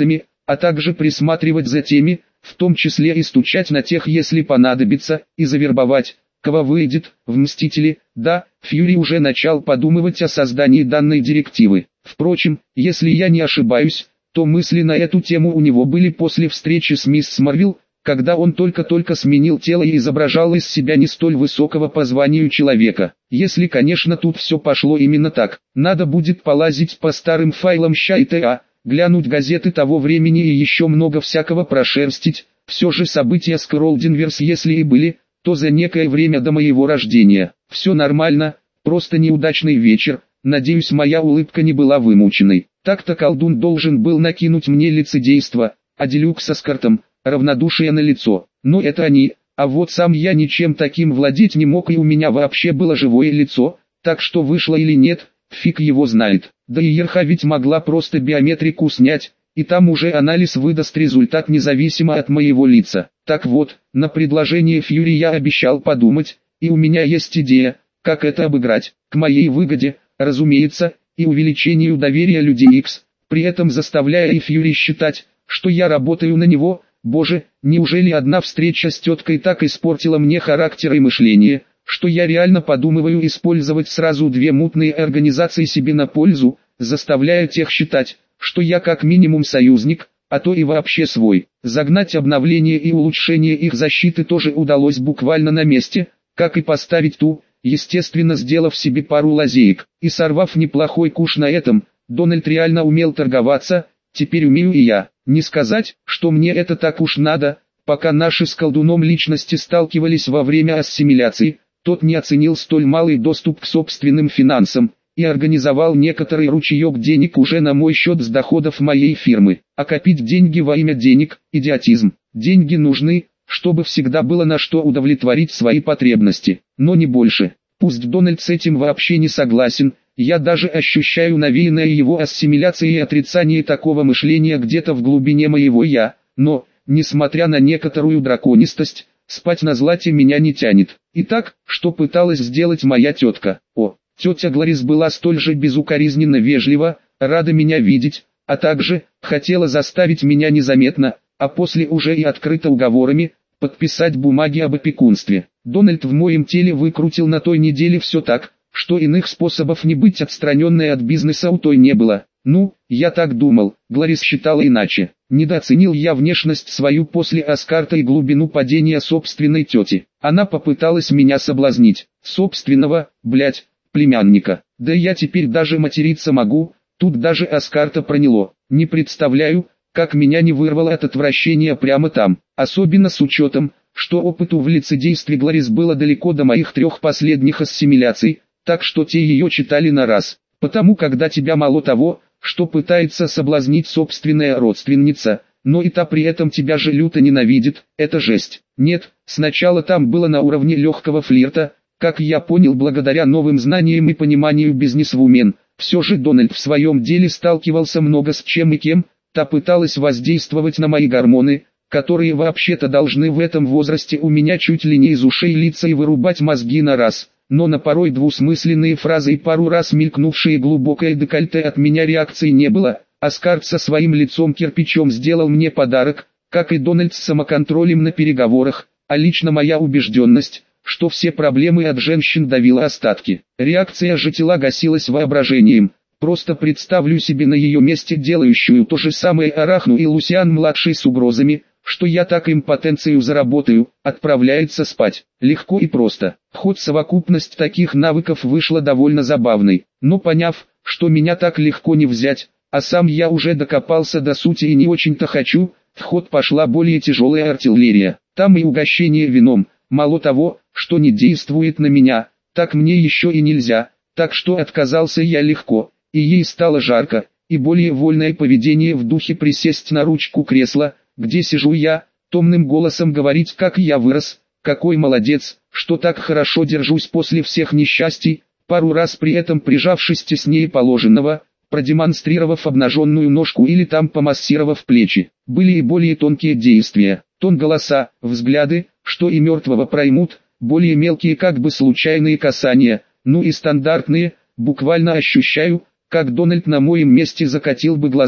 а также присматривать за теми, в том числе и стучать на тех, если понадобится, и завербовать, кого выйдет, в Мстители. Да, Фьюри уже начал подумывать о создании данной директивы. Впрочем, если я не ошибаюсь, то мысли на эту тему у него были после встречи с мисс Марвел, когда он только-только сменил тело и изображал из себя не столь высокого по званию человека. Если, конечно, тут все пошло именно так, надо будет полазить по старым файлам ЩА и ТА, глянуть газеты того времени и еще много всякого прошерстить. Все же события Скролдинверс, если и были, то за некое время до моего рождения. Все нормально, просто неудачный вечер, надеюсь, моя улыбка не была вымученной. Так-то колдун должен был накинуть мне лицедейство, а Делюкс с картом, равнодушие на лицо. Но это они, а вот сам я ничем таким владеть не мог, и у меня вообще было живое лицо, так что вышло или нет, фиг его знает. Да и Ерха ведь могла просто биометрику снять, и там уже анализ выдаст результат независимо от моего лица. Так вот, на предложение Фьюри я обещал подумать, и у меня есть идея, как это обыграть, к моей выгоде, разумеется, и увеличению доверия людей X, при этом заставляя и Фьюри считать, что я работаю на него. Боже, неужели одна встреча с теткой так испортила мне характер и мышление, что я реально подумываю использовать сразу две мутные организации себе на пользу, заставляя тех считать, что я как минимум союзник, а то и вообще свой. Загнать обновление и улучшение их защиты тоже удалось буквально на месте, как и поставить ту, естественно сделав себе пару лазеек. И сорвав неплохой куш на этом, Дональд реально умел торговаться, теперь умею и я. Не сказать, что мне это так уж надо, пока наши с колдуном личности сталкивались во время ассимиляции, тот не оценил столь малый доступ к собственным финансам, и организовал некоторый ручеек денег уже на мой счет с доходов моей фирмы. А копить деньги во имя денег – идиотизм. Деньги нужны, чтобы всегда было на что удовлетворить свои потребности, но не больше. Пусть Дональд с этим вообще не согласен, я даже ощущаю навеянное его ассимиляцией и отрицание такого мышления где-то в глубине моего «я», но, несмотря на некоторую драконистость, спать на злате меня не тянет. Итак, что пыталась сделать моя тетка? Тетя Гларис была столь же безукоризненно вежлива, рада меня видеть, а также хотела заставить меня незаметно, а после уже и открыто уговорами, подписать бумаги об опекунстве. Дональд в моем теле выкрутил на той неделе все так, что иных способов не быть отстраненной от бизнеса у той не было. Ну, я так думал, Гларис считала иначе. Недооценил я внешность свою после Аскарта и глубину падения собственной тети. Она попыталась меня соблазнить. Собственного, племянника. Да я теперь даже материться могу, тут даже Аскарта проняло. Не представляю, как меня не вырвало от отвращения прямо там. Особенно с учетом, что опыту в лицедействе Гларис было далеко до моих 3 последних ассимиляций, так что те ее читали на раз. Потому когда тебя мало того, что пытается соблазнить собственная родственница, но и та при этом тебя же люто ненавидит, это жесть. Нет, сначала там было на уровне легкого флирта, как я понял благодаря новым знаниям и пониманию бизнесвумен. Все же Дональд в своем деле сталкивался много с чем и кем, та пыталась воздействовать на мои гормоны, которые вообще-то должны в этом возрасте у меня чуть ли не из ушей литься и вырубать мозги на раз. Но на порой двусмысленные фразы и пару раз мелькнувшие глубокое декольте от меня реакции не было. Аскарт со своим лицом кирпичом сделал мне подарок, как и Дональд с самоконтролем на переговорах, а лично моя убежденность, что все проблемы от женщин давила остатки. Реакция же тела гасилась воображением. Просто представлю себе на ее месте делающую то же самое Арахну и Лусиан-младший с угрозами, что я так импотенцию заработаю, отправляется спать. Легко и просто. Хоть совокупность таких навыков вышла довольно забавной, но поняв, что меня так легко не взять, а сам я уже докопался до сути и не очень-то хочу, в ход пошла более тяжелая артиллерия. Там и угощение вином, мало того, что не действует на меня, так мне еще и нельзя, так что отказался я легко, и ей стало жарко, и более вольное поведение в духе присесть на ручку кресла, где сижу я, томным голосом говорить, как я вырос, какой молодец, что так хорошо держусь после всех несчастий, пару раз при этом прижавшись теснее положенного, продемонстрировав обнаженную ножку или там помассировав плечи. Были и более тонкие действия, тон голоса, взгляды, что и мертвого проймут, более мелкие как бы случайные касания, ну и стандартные, буквально ощущаю, как Дональд на моем месте закатил бы глаза,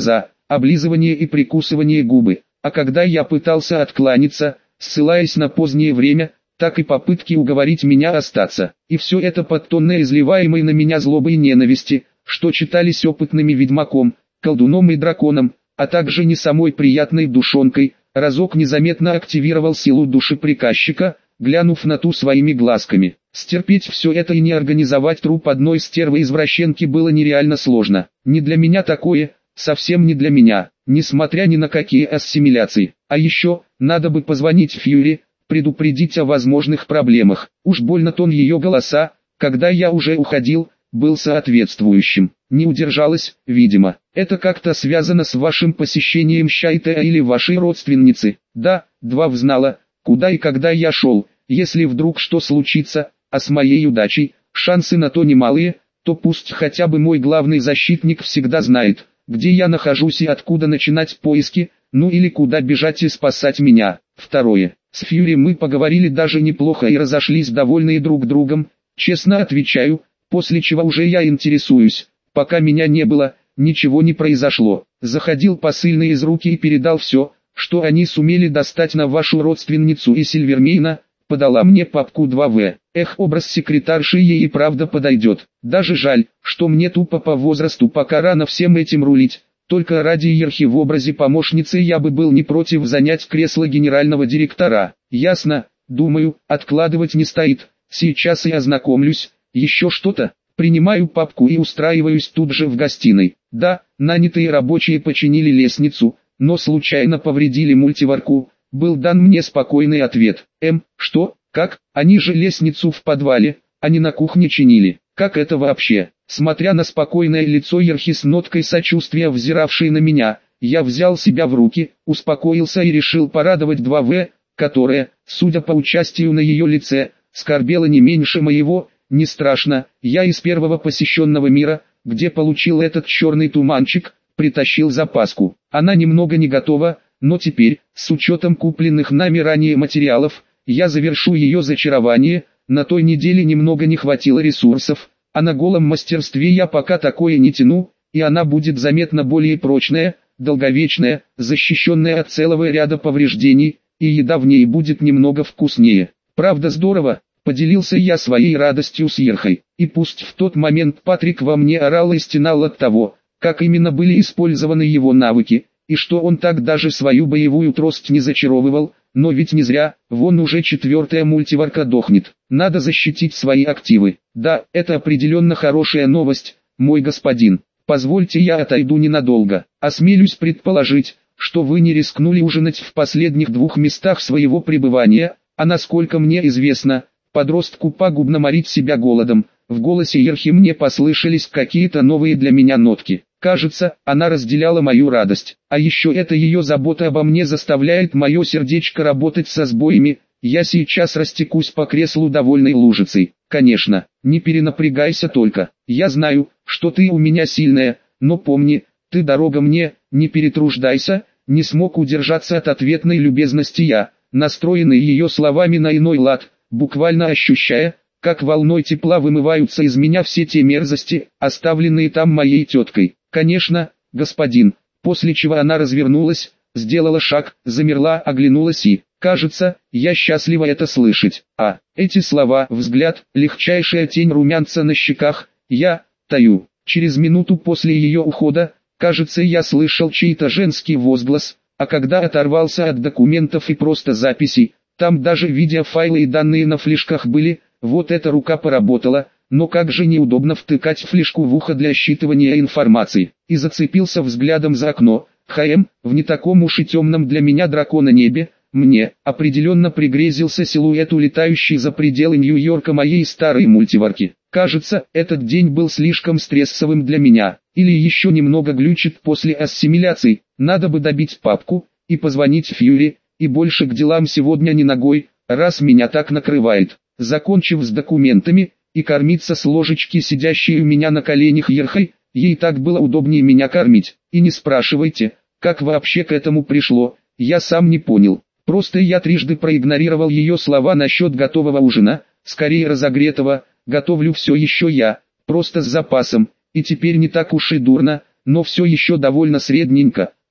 облизывание и прикусывание губы. А когда я пытался откланяться, ссылаясь на позднее время, так и попытки уговорить меня остаться. И все это под тонной изливаемой на меня злобой и ненависти, что читались опытными ведьмаком, колдуном и драконом, а также не самой приятной душонкой. Разок незаметно активировал силу души приказчика, глянув на ту своими глазками. Стерпеть все это и не организовать труп одной стервы-извращенки было нереально сложно. Не для меня такое, совсем не для меня, несмотря ни на какие ассимиляции. А еще, надо бы позвонить Фьюри, предупредить о возможных проблемах. Уж больно тон ее голоса, когда я уже уходил, был соответствующим. Не удержалась, видимо. Это как-то связано с вашим посещением Шайтеа или вашей родственницы. Да, Двав знала, куда и когда я шел. Если вдруг что случится, а с моей удачей, шансы на то немалые, то пусть хотя бы мой главный защитник всегда знает, где я нахожусь и откуда начинать поиски, ну или куда бежать и спасать меня. Второе. С Фьюри мы поговорили даже неплохо и разошлись довольные друг другом, честно отвечаю, после чего уже я интересуюсь. Пока меня не было, ничего не произошло. Заходил посыльный из руки и передал все, что они сумели достать на вашу родственницу и Сильвермейна, подала мне папку 2В. Эх, образ секретарши ей и правда подойдет. Даже жаль, что мне тупо по возрасту пока рано всем этим рулить. Только ради иерархии в образе помощницы я бы был не против занять кресло генерального директора. Ясно, думаю, откладывать не стоит. Сейчас и ознакомлюсь. Еще что-то? Принимаю папку и устраиваюсь тут же в гостиной. Да, нанятые рабочие починили лестницу, но случайно повредили мультиварку. Был дан мне спокойный ответ. Что? Как? Они же лестницу в подвале, а не на кухне чинили. Как это вообще? Смотря на спокойное лицо Ерхи с ноткой сочувствия взиравшей на меня, я взял себя в руки, успокоился и решил порадовать 2В, которая, судя по участию на ее лице, скорбела не меньше моего. Не страшно, я из первого посещенного мира, где получил этот черный туманчик, притащил запаску. Она немного не готова, но теперь, с учетом купленных нами ранее материалов, я завершу ее зачарование. На той неделе немного не хватило ресурсов, а на голом мастерстве я пока такое не тяну, и она будет заметно более прочная, долговечная, защищенная от целого ряда повреждений, и еда в ней будет немного вкуснее. Правда здорово. Поделился я своей радостью с Ерхой, и пусть в тот момент Патрик во мне орал и стенал от того, как именно были использованы его навыки, и что он так даже свою боевую трость не зачаровывал, но ведь не зря, вон уже 4-я мультиварка дохнет. Надо защитить свои активы. Да, это определенно хорошая новость, мой господин. Позвольте я отойду ненадолго. Осмелюсь предположить, что вы не рискнули ужинать в последних 2 местах своего пребывания, а насколько мне известно, подростку пагубно морить себя голодом. В голосе Ерхи мне послышались какие-то новые для меня нотки. Кажется, она разделяла мою радость. А еще это ее забота обо мне заставляет мое сердечко работать со сбоями. Я сейчас растекусь по креслу довольной лужицей. Конечно, не перенапрягайся только. Я знаю, что ты у меня сильная, но помни, ты дорога мне, не перетруждайся. Не смог удержаться от ответной любезности я, настроенный ее словами на иной лад, буквально ощущая, как волной тепла вымываются из меня все те мерзости, оставленные там моей теткой. Конечно, господин. После чего она развернулась, сделала шаг, замерла, оглянулась и, кажется, я счастлива это слышать. А, эти слова, взгляд, легчайшая тень румянца на щеках, я, таю. Через минуту после ее ухода, кажется, я слышал чей-то женский возглас, а когда оторвался от документов и просто записей, там даже видеофайлы и данные на флешках были. Вот эта рука поработала, но как же неудобно втыкать флешку в ухо для считывания информации. И зацепился взглядом за окно. В не таком уж и темном для меня дракона небе, мне определенно пригрезился силуэт, улетающий за пределы Нью-Йорка моей старой мультиварки. Кажется, этот день был слишком стрессовым для меня, или еще немного глючит после ассимиляции. Надо бы добить папку и позвонить Фьюри, и больше к делам сегодня не ногой, раз меня так накрывает. Закончив с документами, и кормиться с ложечки сидящей у меня на коленях Ерхой, ей так было удобнее меня кормить. И не спрашивайте, как вообще к этому пришло, я сам не понял. Просто я трижды проигнорировал ее слова насчет готового ужина, скорее разогретого. Готовлю все еще я, просто с запасом, и теперь не так уж и дурно, но все еще довольно средненько.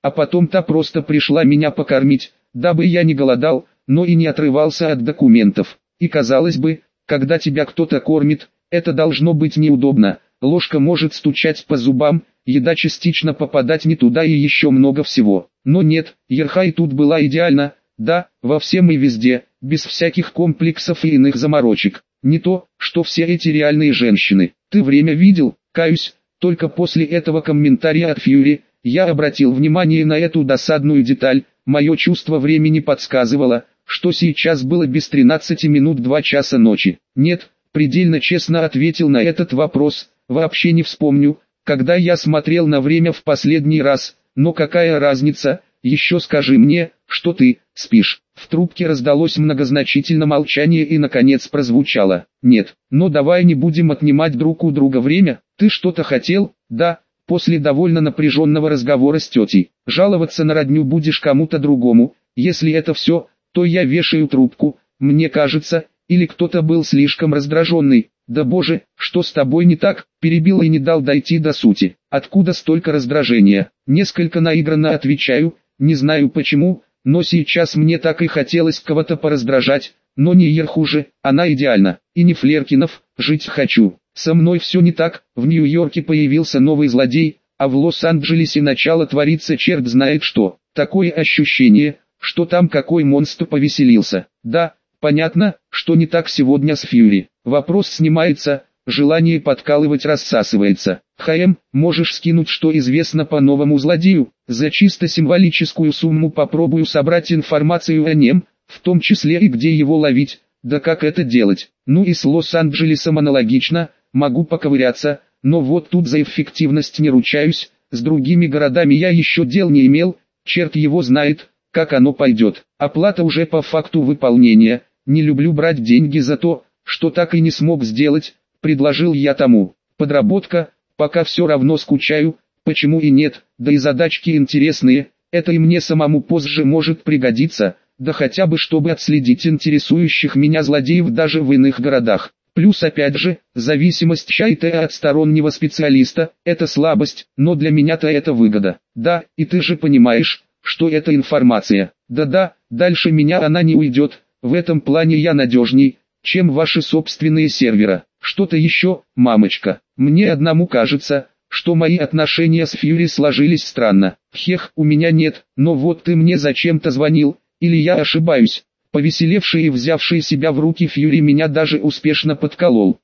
а потом та просто пришла меня покормить, дабы я не голодал, но и не отрывался от документов. И казалось бы, когда тебя кто-то кормит, это должно быть неудобно, ложка может стучать по зубам, еда частично попадать не туда и еще много всего. Но нет, Ерхай тут была идеально, да, во всем и везде, без всяких комплексов и иных заморочек. Не то, что все эти реальные женщины. Ты время видел, каюсь, только после этого комментария от Фьюри, я обратил внимание на эту досадную деталь, мое чувство времени подсказывало, что сейчас было без 13 минут 2 часа ночи. Нет, предельно честно ответил на этот вопрос, вообще не вспомню, когда я смотрел на время в последний раз, но какая разница, еще скажи мне, что ты спишь. В трубке раздалось многозначительное молчание и наконец прозвучало: нет, но давай не будем отнимать друг у друга время, ты что-то хотел? Да, после довольно напряженного разговора с тетей. Жаловаться на родню будешь кому-то другому, если это все, то я вешаю трубку, мне кажется, или кто-то был слишком раздраженный. Да боже, что с тобой не так, перебил и не дал дойти до сути. Откуда столько раздражения? Несколько наигранно отвечаю, не знаю почему, но сейчас мне так и хотелось кого-то пораздражать, но не Ерху же, она идеальна, и не Флеркинов, жить хочу. Со мной все не так, в Нью-Йорке появился новый злодей, а в Лос-Анджелесе начало твориться черт знает что. Такое ощущение, что там какой монстр повеселился. Да, понятно, что не так сегодня с Фьюри. Вопрос снимается, желание подкалывать рассасывается. Можешь скинуть, что известно по новому злодею? За чисто символическую сумму попробую собрать информацию о нем, в том числе и где его ловить, да как это делать. Ну и с Лос-Анджелесом аналогично, могу поковыряться, но вот тут за эффективность не ручаюсь, с другими городами я еще дел не имел, черт его знает, как оно пойдет. Оплата уже по факту выполнения, не люблю брать деньги за то, что так и не смог сделать, предложил я тому. Подработка, пока все равно скучаю, почему и нет, да и задачки интересные, это и мне самому позже может пригодиться, да хотя бы чтобы отследить интересующих меня злодеев даже в иных городах. Плюс опять же, зависимость чайта от стороннего специалиста, это слабость, но для меня-то это выгода. Да, и ты же понимаешь, что это информация. Да-да, дальше меня она не уйдет, в этом плане я надежней, чем ваши собственные сервера. Что-то еще, мамочка, мне одному кажется, что мои отношения с Фьюри сложились странно. Хех, у меня нет, но вот ты мне зачем-то звонил, или я ошибаюсь? Повеселевший и взявший себя в руки Фьюри меня даже успешно подколол.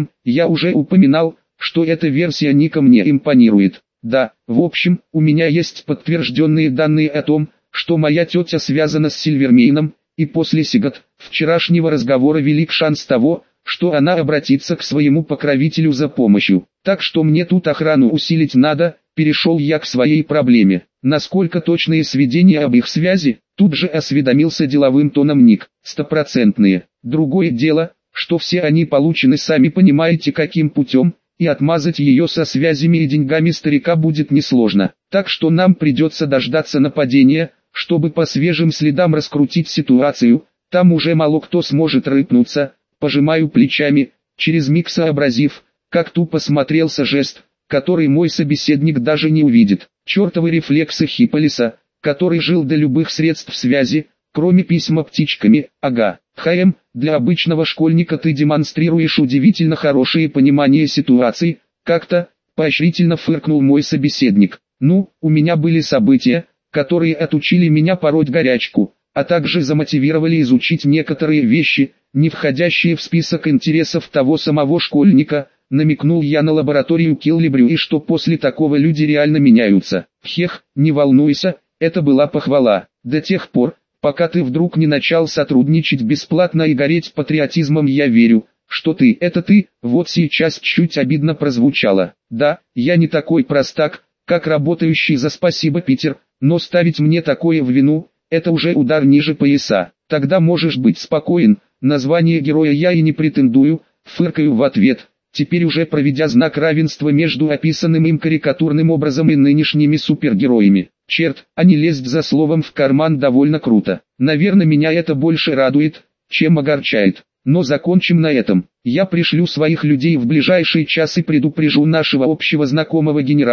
Я уже упоминал, что эта версия ника мне импонирует. Да, в общем, у меня есть подтвержденные данные о том, что моя тетя связана с Сильвермейном, и после вчерашнего разговора велик шанс того, что она обратится к своему покровителю за помощью. Так что мне тут охрану усилить надо, перешел я к своей проблеме. Насколько точные сведения об их связи? Тут же осведомился деловым тоном Ник. Стопроцентные. Другое дело, что все они получены сами понимаете каким путем, и отмазать ее со связями и деньгами старика будет несложно. Так что нам придется дождаться нападения, чтобы по свежим следам раскрутить ситуацию, там уже мало кто сможет рыпнуться. Пожимаю плечами, через миг сообразив, как тупо смотрелся жест, который мой собеседник даже не увидит. Чертовы рефлексы Хипполиса, который жил до любых средств связи, кроме письма птичками. Ага, для обычного школьника ты демонстрируешь удивительно хорошее понимание ситуации, как-то поощрительно фыркнул мой собеседник. Ну, у меня были события, которые отучили меня пороть горячку, а также замотивировали изучить некоторые вещи, не входящие в список интересов того самого школьника. Намекнул я на лабораторию Киллибрю и что после такого люди реально меняются. Хех, не волнуйся, это была похвала. До тех пор, пока ты вдруг не начал сотрудничать бесплатно и гореть патриотизмом, я верю, что ты, это ты, вот сейчас чуть обидно прозвучало. Да, я не такой простак, как работающий за спасибо Питер, но ставить мне такое в вину, это уже удар ниже пояса. Тогда можешь быть спокоен, на звание героя я и не претендую, фыркаю в ответ. Теперь уже проведя знак равенства между описанным им карикатурным образом и нынешними супергероями. Черт, а не лезть за словом в карман довольно круто. Наверное, меня это больше радует, чем огорчает. Но закончим на этом. Я пришлю своих людей в ближайший час и предупрежу нашего общего знакомого генерала,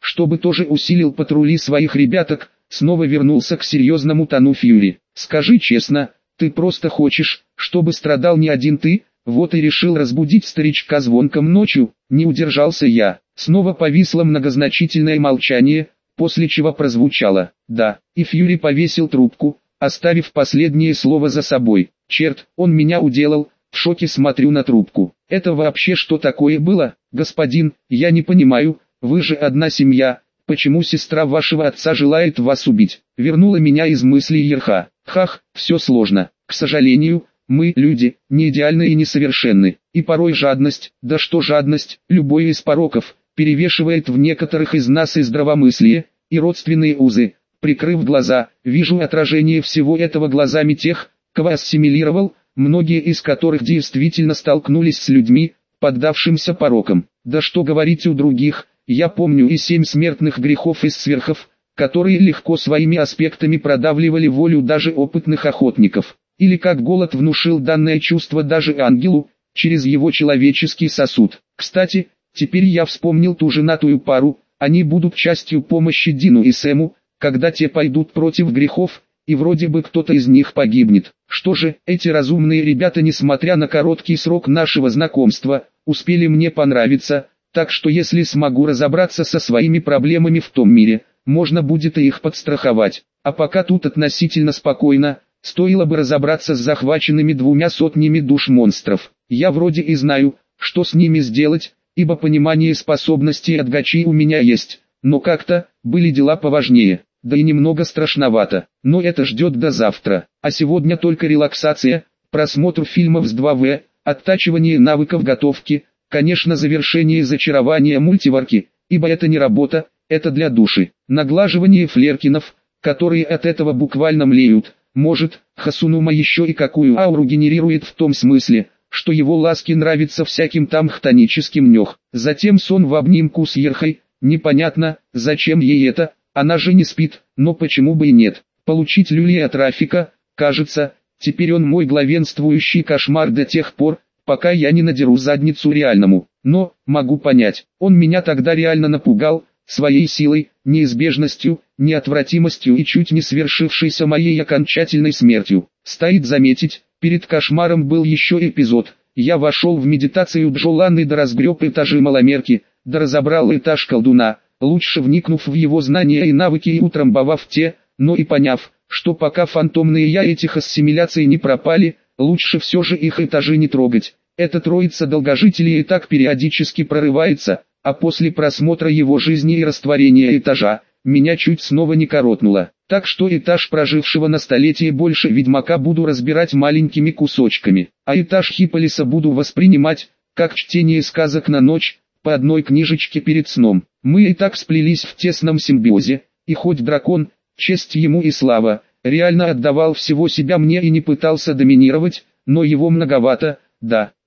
чтобы тоже усилил патрули своих ребяток, снова вернулся к серьезному тону Фьюри. «Скажи честно, ты просто хочешь, чтобы страдал не один ты, вот и решил разбудить старичка звонком ночью?» Не удержался я. Снова повисло многозначительное молчание, после чего прозвучало «да», и Фьюри повесил трубку, оставив последнее слово за собой. «Черт, он меня уделал», в шоке смотрю на трубку. «Это вообще что такое было, господин, я не понимаю, вы же одна семья, почему сестра вашего отца желает вас убить?» Вернула меня из мыслей Ерха. «Хах, все сложно, к сожалению, мы, люди, не идеальны и несовершенны, и порой жадность, да что жадность, любой из пороков, перевешивает в некоторых из нас и здравомыслие, и родственные узы». Прикрыв глаза, вижу отражение всего этого глазами тех, кого ассимилировал, многие из которых действительно столкнулись с людьми, поддавшимся порокам. Да что говорить у других, я помню и 7 смертных грехов из сверхов, которые легко своими аспектами продавливали волю даже опытных охотников. Или как голод внушил данное чувство даже ангелу, через его человеческий сосуд. Кстати, теперь я вспомнил ту женатую пару, они будут частью помощи Дину и Сэму, когда те пойдут против грехов, и вроде бы кто-то из них погибнет. Что же, эти разумные ребята, несмотря на короткий срок нашего знакомства, успели мне понравиться, так что если смогу разобраться со своими проблемами в том мире, можно будет и их подстраховать. А пока тут относительно спокойно, стоило бы разобраться с захваченными 200 душ монстров. Я вроде и знаю, что с ними сделать, ибо понимание способностей от гачей у меня есть, но как-то, были дела поважнее. Да и немного страшновато, но это ждет до завтра. А сегодня только релаксация, просмотр фильмов с 2В, оттачивание навыков готовки, конечно, завершение зачарования мультиварки, ибо это не работа, это для души. Наглаживание флеркинов, которые от этого буквально млеют. Может, Хасунума еще и какую ауру генерирует в том смысле, что его ласки нравятся всяким там хтоническим нёх. Затем сон в обнимку с Ерхой, непонятно, зачем ей это. Она же не спит, но почему бы и нет. Получить люли от Рафика, кажется, теперь он мой главенствующий кошмар до тех пор, пока я не надеру задницу реальному. Но, могу понять, он меня тогда реально напугал, своей силой, неизбежностью, неотвратимостью и чуть не свершившейся моей окончательной смертью. Стоит заметить, перед кошмаром был еще эпизод. Я вошел в медитацию Джолан и доразгреб этажи маломерки, доразобрал этаж колдуна, лучше вникнув в его знания и навыки и утрамбовав те, но и поняв, что пока фантомные я этих ассимиляций не пропали, лучше все же их этажи не трогать. Эта троица долгожителей и так периодически прорывается, а после просмотра его жизни и растворения этажа, меня чуть снова не коротнуло. Так что этаж прожившего на столетие больше ведьмака буду разбирать маленькими кусочками, а этаж Хиполиса буду воспринимать, как чтение сказок на ночь, по одной книжечке перед сном. Мы и так сплелись в тесном симбиозе, и хоть дракон, честь ему и слава, реально отдавал всего себя мне и не пытался доминировать, но его многовато, да.